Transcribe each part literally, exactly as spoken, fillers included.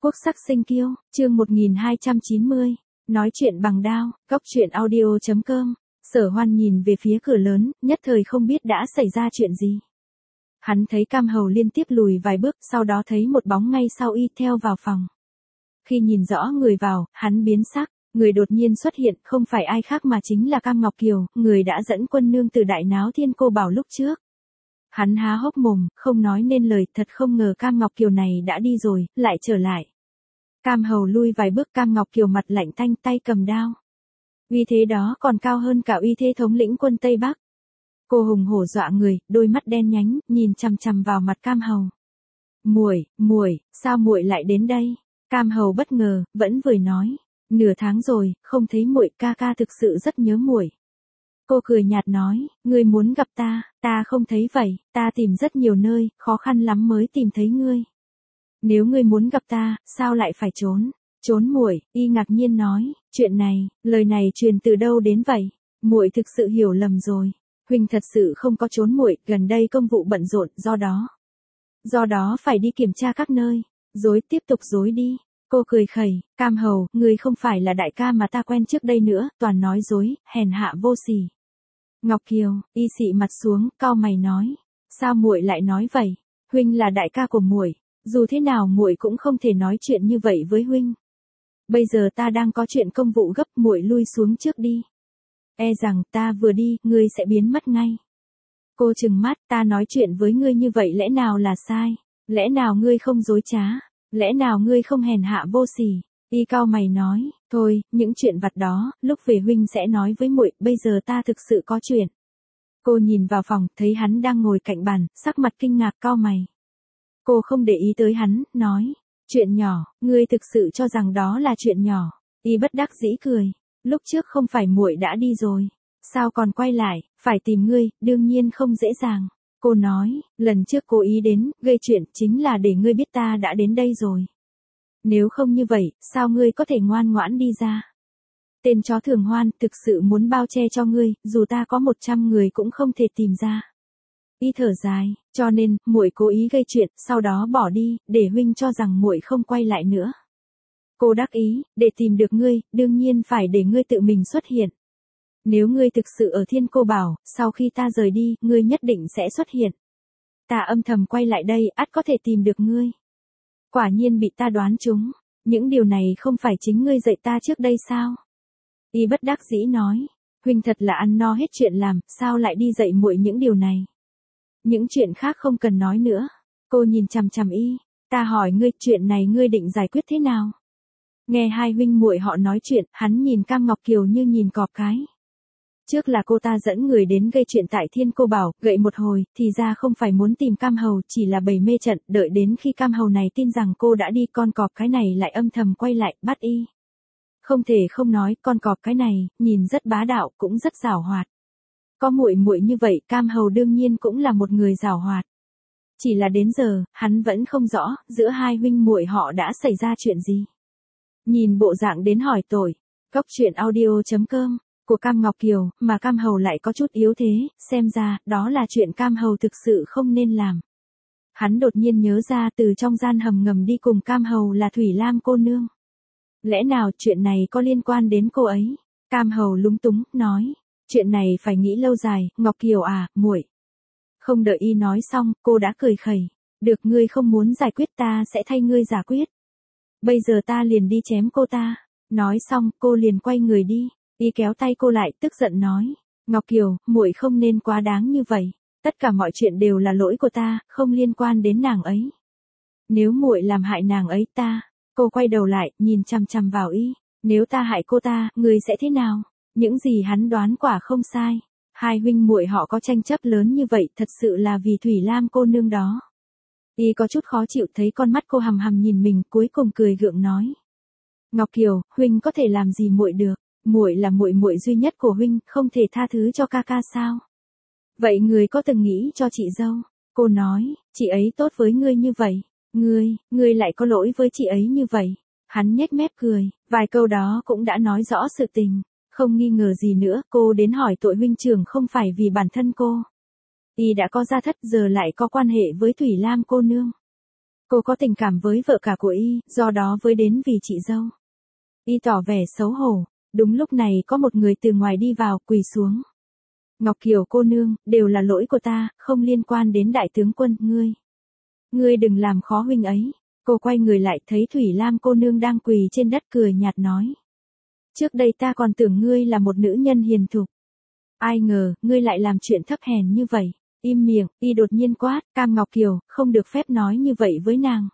Quốc sắc sinh kiêu, chương một nghìn hai trăm chín mươi. Nói chuyện bằng đao, góc truyện audio chấm com. Sở Hoan nhìn về phía cửa lớn, nhất thời không biết đã xảy ra chuyện gì. Hắn thấy Cam Hầu liên tiếp lùi vài bước, sau đó thấy một bóng ngay sau y theo vào phòng. Khi nhìn rõ người vào, hắn biến sắc, người đột nhiên xuất hiện không phải ai khác mà chính là Cam Ngọc Kiều, người đã dẫn quân nương từ đại náo Thiên Cô Bảo lúc trước. Hắn há hốc mồm, không nói nên lời, thật không ngờ Cam Ngọc Kiều này đã đi rồi, lại trở lại. Cam Hầu lui vài bước, Cam Ngọc Kiều mặt lạnh tanh, tay cầm đao. Uy thế đó còn cao hơn cả uy thế thống lĩnh quân Tây Bắc. Cô hùng hổ dọa người, đôi mắt đen nhánh, nhìn chằm chằm vào mặt Cam Hầu. Muội, muội, sao muội lại đến đây? Cam Hầu bất ngờ, vẫn vời nói, nửa tháng rồi, không thấy muội, ca ca thực sự rất nhớ muội. Cô cười nhạt nói, ngươi muốn gặp ta, ta không thấy vậy, ta tìm rất nhiều nơi, khó khăn lắm mới tìm thấy ngươi. Nếu ngươi muốn gặp ta, sao lại phải trốn? Trốn muội? Y ngạc nhiên nói, chuyện này, lời này truyền từ đâu đến vậy? Muội thực sự hiểu lầm rồi. Huynh thật sự không có trốn muội, gần đây công vụ bận rộn, do đó. Do đó phải đi kiểm tra các nơi. Dối, tiếp tục dối đi. Cô cười khẩy, Cam Hầu, ngươi không phải là đại ca mà ta quen trước đây nữa, toàn nói dối, hèn hạ vô sỉ. Ngọc Kiều, y xị mặt xuống, cau mày nói, sao muội lại nói vậy? Huynh là đại ca của muội, dù thế nào muội cũng không thể nói chuyện như vậy với huynh. Bây giờ ta đang có chuyện công vụ gấp, muội lui xuống trước đi. E rằng ta vừa đi, ngươi sẽ biến mất ngay. Cô trừng mắt, ta nói chuyện với ngươi như vậy lẽ nào là sai? Lẽ nào ngươi không dối trá? Lẽ nào ngươi không hèn hạ vô sỉ? Y cau mày nói, thôi, những chuyện vặt đó, lúc về huynh sẽ nói với muội, bây giờ ta thực sự có chuyện. Cô nhìn vào phòng, thấy hắn đang ngồi cạnh bàn, sắc mặt kinh ngạc, cau mày. Cô không để ý tới hắn, nói, chuyện nhỏ, ngươi thực sự cho rằng đó là chuyện nhỏ. Y bất đắc dĩ cười, lúc trước không phải muội đã đi rồi, sao còn quay lại, phải tìm ngươi, đương nhiên không dễ dàng. Cô nói, lần trước cố ý đến, gây chuyện, chính là để ngươi biết ta đã đến đây rồi. Nếu không như vậy, sao ngươi có thể ngoan ngoãn đi ra? Tên chó Thường Hoan, thực sự muốn bao che cho ngươi, dù ta có một trăm người cũng không thể tìm ra. Y thở dài, cho nên, muội cố ý gây chuyện, sau đó bỏ đi, để huynh cho rằng muội không quay lại nữa. Cô đắc ý, để tìm được ngươi, đương nhiên phải để ngươi tự mình xuất hiện. Nếu ngươi thực sự ở Thiên Cô Bảo, sau khi ta rời đi, ngươi nhất định sẽ xuất hiện. Ta âm thầm quay lại đây, ắt có thể tìm được ngươi. Quả nhiên bị ta đoán trúng, những điều này không phải chính ngươi dạy ta trước đây sao? Y bất đắc dĩ nói, huynh thật là ăn no hết chuyện làm, sao lại đi dạy muội những điều này? Những chuyện khác không cần nói nữa. Cô nhìn chằm chằm y, ta hỏi ngươi, chuyện này ngươi định giải quyết thế nào? Nghe hai huynh muội họ nói chuyện, hắn nhìn Cam Ngọc Kiều như nhìn cọp cái. Trước là cô ta dẫn người đến gây chuyện tại Thiên Cô Bảo, gậy một hồi, thì ra không phải muốn tìm Cam Hầu, chỉ là bày mê trận, đợi đến khi Cam Hầu này tin rằng cô đã đi, con cọp cái này lại âm thầm quay lại, bắt y. Không thể không nói, con cọp cái này, nhìn rất bá đạo, cũng rất giảo hoạt. Có muội muội như vậy, Cam Hầu đương nhiên cũng là một người giảo hoạt. Chỉ là đến giờ, hắn vẫn không rõ, giữa hai huynh muội họ đã xảy ra chuyện gì. Nhìn bộ dạng đến hỏi tội, góc truyện audio chấm com, của Cam Ngọc Kiều, mà Cam Hầu lại có chút yếu thế, xem ra, đó là chuyện Cam Hầu thực sự không nên làm. Hắn đột nhiên nhớ ra từ trong gian hầm ngầm đi cùng Cam Hầu là Thủy Lam cô nương. Lẽ nào chuyện này có liên quan đến cô ấy? Cam Hầu lúng túng, nói, chuyện này phải nghĩ lâu dài, Ngọc Kiều à, muội. Không đợi y nói xong, cô đã cười khẩy, được, ngươi không muốn giải quyết, ta sẽ thay ngươi giải quyết. Bây giờ ta liền đi chém cô ta. Nói xong, cô liền quay người đi. Y kéo tay cô lại, tức giận nói, Ngọc Kiều, muội không nên quá đáng như vậy. Tất cả mọi chuyện đều là lỗi của ta, không liên quan đến nàng ấy. Nếu muội làm hại nàng ấy, ta. Cô quay đầu lại, nhìn chằm chằm vào y. Nếu ta hại cô ta, người sẽ thế nào? Những gì hắn đoán quả không sai. Hai huynh muội họ có tranh chấp lớn như vậy, thật sự là vì Thủy Lam cô nương đó. Y có chút khó chịu, thấy con mắt cô hằm hằm nhìn mình, cuối cùng cười gượng nói, Ngọc Kiều, huynh có thể làm gì muội được? Muội là muội muội duy nhất của huynh, không thể tha thứ cho ca ca sao? Vậy người có từng nghĩ cho chị dâu? Cô nói, chị ấy tốt với ngươi như vậy, ngươi, ngươi lại có lỗi với chị ấy như vậy. Hắn nhếch mép cười, vài câu đó cũng đã nói rõ sự tình, không nghi ngờ gì nữa. Cô đến hỏi tội huynh trưởng không phải vì bản thân cô. Y đã có gia thất, giờ lại có quan hệ với Thủy Lam cô nương. Cô có tình cảm với vợ cả của y, do đó với đến vì chị dâu. Y tỏ vẻ xấu hổ. Đúng lúc này có một người từ ngoài đi vào, quỳ xuống. Ngọc Kiều cô nương, đều là lỗi của ta, không liên quan đến đại tướng quân, ngươi. Ngươi đừng làm khó huynh ấy. Cô quay người lại thấy Thủy Lam cô nương đang quỳ trên đất cười nhạt nói. Trước đây ta còn tưởng ngươi là một nữ nhân hiền thục. Ai ngờ, ngươi lại làm chuyện thấp hèn như vậy. Im miệng, y đột nhiên quát, Cam Ngọc Kiều, không được phép nói như vậy với nàng.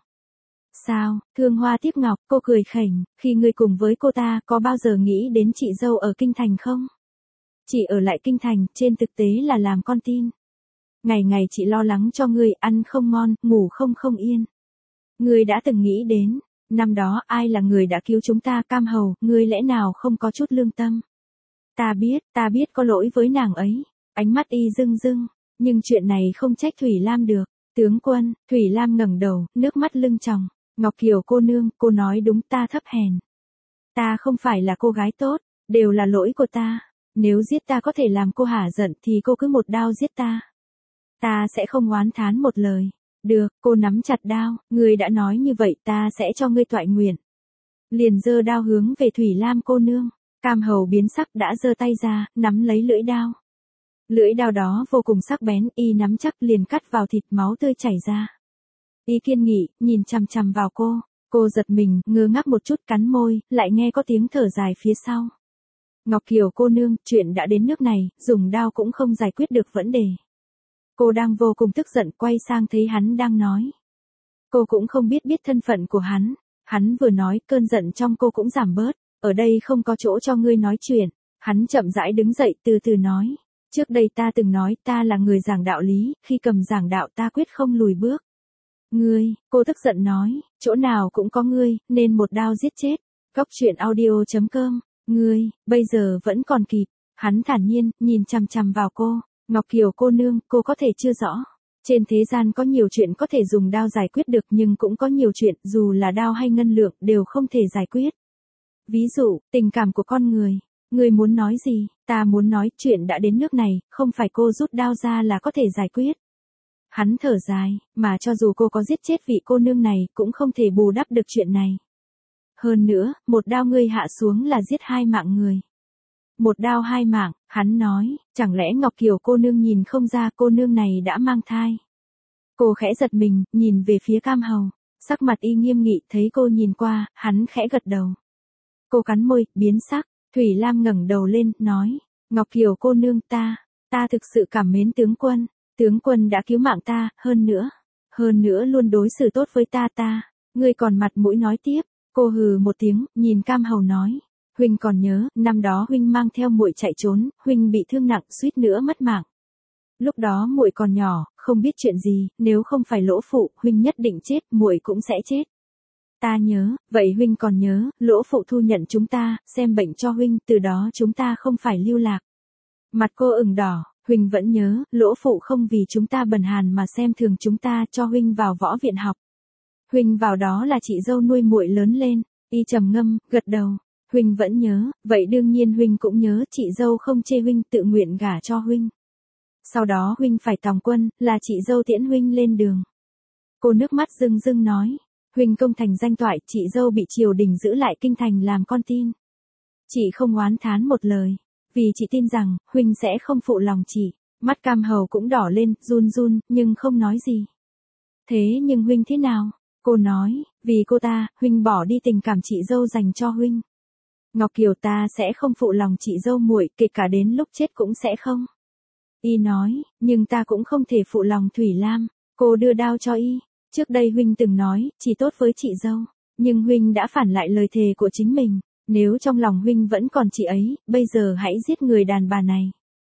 Sao, Thương Hoa Tiếp Ngọc, cô cười khỉnh, khi ngươi cùng với cô ta có bao giờ nghĩ đến chị dâu ở Kinh Thành không? Chị ở lại Kinh Thành, trên thực tế là làm con tin. Ngày ngày chị lo lắng cho ngươi, ăn không ngon, ngủ không không yên. Ngươi đã từng nghĩ đến, năm đó ai là người đã cứu chúng ta Cam Hầu, ngươi lẽ nào không có chút lương tâm? Ta biết, ta biết có lỗi với nàng ấy. Ánh mắt y rưng rưng, nhưng chuyện này không trách Thủy Lam được. Tướng quân, Thủy Lam ngẩng đầu, nước mắt lưng tròng. Ngọc Kiều cô nương, cô nói đúng, ta thấp hèn. Ta không phải là cô gái tốt, đều là lỗi của ta. Nếu giết ta có thể làm cô hả giận thì cô cứ một đao giết ta. Ta sẽ không oán thán một lời. Được, cô nắm chặt đao, ngươi đã nói như vậy ta sẽ cho ngươi toại nguyện. Liền giơ đao hướng về Thủy Lam cô nương. Cam Hầu biến sắc đã giơ tay ra, nắm lấy lưỡi đao. Lưỡi đao đó vô cùng sắc bén, y nắm chắc liền cắt vào thịt, máu tươi chảy ra. Y kiên nghị, nhìn chằm chằm vào cô. Cô giật mình, ngơ ngác một chút, cắn môi, lại nghe có tiếng thở dài phía sau. Ngọc Kiều cô nương, chuyện đã đến nước này, dùng đao cũng không giải quyết được vấn đề. Cô đang vô cùng tức giận, quay sang thấy hắn đang nói. Cô cũng không biết biết thân phận của hắn. Hắn vừa nói, cơn giận trong cô cũng giảm bớt. Ở đây không có chỗ cho ngươi nói chuyện. Hắn chậm rãi đứng dậy, từ từ nói. Trước đây ta từng nói ta là người giảng đạo lý, khi cầm giảng đạo ta quyết không lùi bước. Ngươi, cô tức giận nói, chỗ nào cũng có ngươi, nên một đao giết chết. Góc truyện audio chấm com, ngươi, bây giờ vẫn còn kịp. Hắn thản nhiên, nhìn chằm chằm vào cô. Ngọc Kiều cô nương, cô có thể chưa rõ. Trên thế gian có nhiều chuyện có thể dùng đao giải quyết được, nhưng cũng có nhiều chuyện, dù là đao hay ngân lượng, đều không thể giải quyết. Ví dụ, tình cảm của con người. Ngươi muốn nói gì? Ta muốn nói, chuyện đã đến nước này, không phải cô rút đao ra là có thể giải quyết. Hắn thở dài, mà cho dù cô có giết chết vị cô nương này, cũng không thể bù đắp được chuyện này. Hơn nữa, một đao ngươi hạ xuống là giết hai mạng người. Một đao hai mạng, hắn nói, chẳng lẽ Ngọc Kiều cô nương nhìn không ra cô nương này đã mang thai. Cô khẽ giật mình, nhìn về phía Cam Hầu. Sắc mặt y nghiêm nghị, thấy cô nhìn qua, hắn khẽ gật đầu. Cô cắn môi, biến sắc. Thủy Lam ngẩng đầu lên, nói, Ngọc Kiều cô nương, ta, ta thực sự cảm mến tướng quân, tướng quân đã cứu mạng ta, hơn nữa, hơn nữa luôn đối xử tốt với ta ta, ngươi còn mặt mũi nói tiếp. Cô hừ một tiếng, nhìn Cam Hầu nói, huynh còn nhớ, năm đó huynh mang theo muội chạy trốn, huynh bị thương nặng, suýt nữa mất mạng. Lúc đó muội còn nhỏ, không biết chuyện gì, nếu không phải lỗ phụ, huynh nhất định chết, muội cũng sẽ chết. Ta nhớ, vậy huynh còn nhớ, lỗ phụ thu nhận chúng ta, xem bệnh cho huynh, từ đó chúng ta không phải lưu lạc. Mặt cô ửng đỏ, huynh vẫn nhớ, lỗ phụ không vì chúng ta bần hàn mà xem thường chúng ta, cho huynh vào võ viện học. Huynh vào đó là chị dâu nuôi muội lớn lên. Y trầm ngâm, gật đầu. Huynh vẫn nhớ, vậy đương nhiên huynh cũng nhớ, chị dâu không chê huynh, tự nguyện gả cho huynh. Sau đó huynh phải tòng quân, là chị dâu tiễn huynh lên đường. Cô nước mắt rưng rưng nói. Huynh công thành danh toại, chị dâu bị triều đình giữ lại Kinh Thành làm con tin. Chị không oán thán một lời, vì chị tin rằng, huynh sẽ không phụ lòng chị. Mắt Cam Hầu cũng đỏ lên, run run, nhưng không nói gì. Thế nhưng huynh thế nào? Cô nói, vì cô ta, huynh bỏ đi tình cảm chị dâu dành cho huynh. Ngọc Kiều, ta sẽ không phụ lòng chị dâu muội, kể cả đến lúc chết cũng sẽ không. Y nói, nhưng ta cũng không thể phụ lòng Thủy Lam. Cô đưa đao cho y. Trước đây huynh từng nói, chỉ tốt với chị dâu, nhưng huynh đã phản lại lời thề của chính mình, nếu trong lòng huynh vẫn còn chị ấy, bây giờ hãy giết người đàn bà này.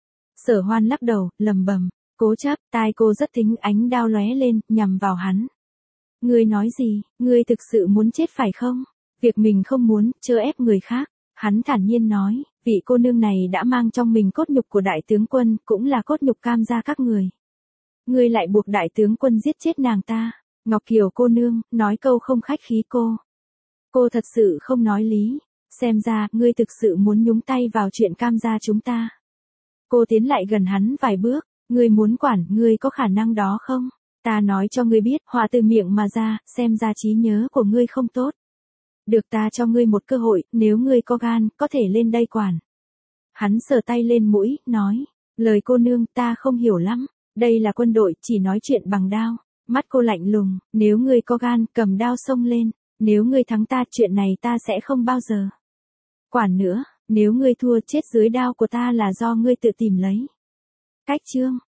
Sở Hoan lắc đầu, lầm bầm, cố chấp, tai cô rất thính, ánh đao lóe lên, nhằm vào hắn. Ngươi nói gì, ngươi thực sự muốn chết phải không? Việc mình không muốn, chớ ép người khác. Hắn thản nhiên nói, vị cô nương này đã mang trong mình cốt nhục của đại tướng quân, cũng là cốt nhục Cam gia các người. Ngươi lại buộc đại tướng quân giết chết nàng ta. Ngọc Kiều cô nương, nói câu không khách khí cô. Cô thật sự không nói lý. Xem ra, ngươi thực sự muốn nhúng tay vào chuyện Cam gia chúng ta. Cô tiến lại gần hắn vài bước. Ngươi muốn quản, ngươi có khả năng đó không? Ta nói cho ngươi biết, họa từ miệng mà ra, xem ra trí nhớ của ngươi không tốt. Được ta cho ngươi một cơ hội, nếu ngươi có gan, có thể lên đây quản. Hắn sờ tay lên mũi, nói, lời cô nương ta không hiểu lắm, đây là quân đội, chỉ nói chuyện bằng đao. Mắt cô lạnh lùng, nếu ngươi có gan, cầm đao xông lên, nếu ngươi thắng ta, chuyện này ta sẽ không bao giờ quản nữa, nếu ngươi thua chết dưới đao của ta là do ngươi tự tìm lấy. Cách chương